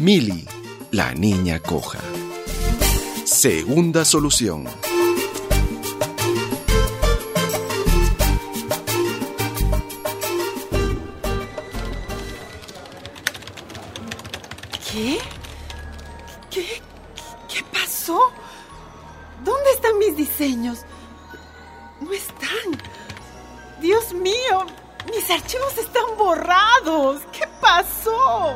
Mili, la niña coja. Segunda solución. ¿Qué pasó? ¿Dónde están mis diseños? No están. Dios mío, mis archivos están borrados. ¿Qué pasó?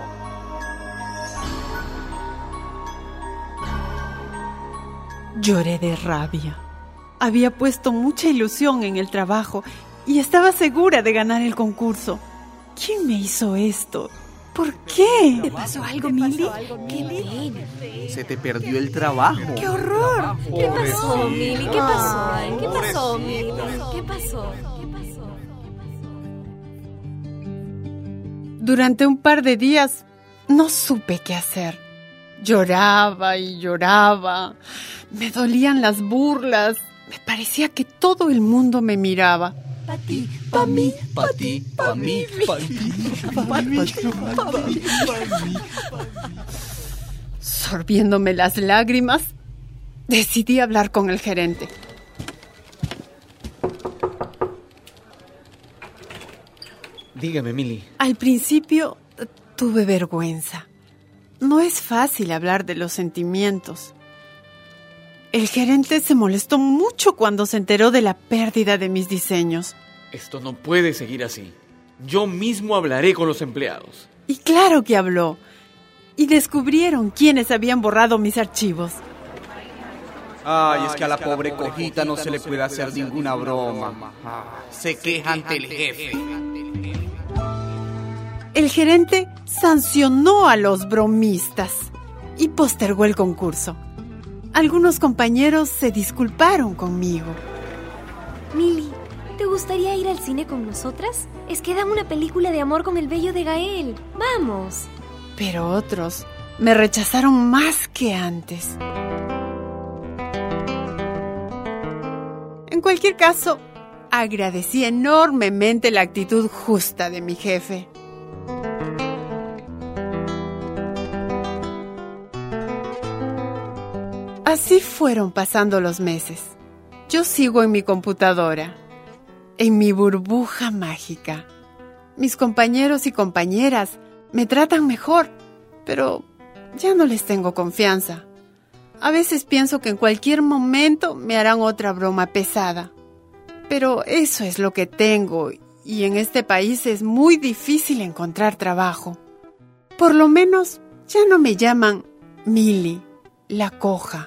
Lloré de rabia. Había puesto mucha ilusión en el trabajo y estaba segura de ganar el concurso. ¿Quién me hizo esto? ¿Por qué? ¿Te pasó algo, Mili? ¡Qué pena! Se te perdió el trabajo. ¡Qué horror! ¿Qué pasó, Mili? ¿Qué pasó? ¿Qué pasó, Mili? ¿Qué pasó? Durante un par de días no supe qué hacer. Lloraba y lloraba. Me dolían las burlas. Me parecía que todo el mundo me miraba. Pa' ti, pa' mí, Pa' ti, pa' mí, pa' ti, pa' mí, pa' mí. Sorbiéndome las lágrimas, decidí hablar con el gerente. Dígame, Mili. Al principio tuve vergüenza. No es fácil hablar de los sentimientos. El gerente se molestó mucho cuando se enteró de la pérdida de mis diseños. Esto no puede seguir así. Yo mismo hablaré con los empleados. Y claro que habló. Y descubrieron quiénes habían borrado mis archivos. Ay, es que a la pobre cojita no se le puede hacer ninguna broma. Se queja ante el jefe. El gerente sancionó a los bromistas y postergó el concurso. Algunos compañeros se disculparon conmigo. Mili, ¿te gustaría ir al cine con nosotras? Es que dan una película de amor con el bello de Gael. ¡Vamos! Pero otros me rechazaron más que antes. En cualquier caso, agradecí enormemente la actitud justa de mi jefe. Así fueron pasando los meses. Yo sigo en mi computadora, en mi burbuja mágica. Mis compañeros y compañeras me tratan mejor, pero ya no les tengo confianza. A veces pienso que en cualquier momento me harán otra broma pesada. Pero eso es lo que tengo, y en este país es muy difícil encontrar trabajo. Por lo menos ya no me llaman Mili, la coja.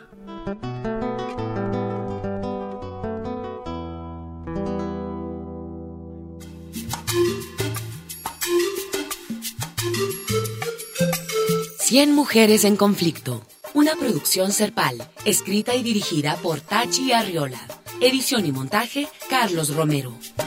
Cien mujeres en conflicto. Una producción Serpal, escrita y dirigida por Tachi Arriola. Edición y montaje, Carlos Romero.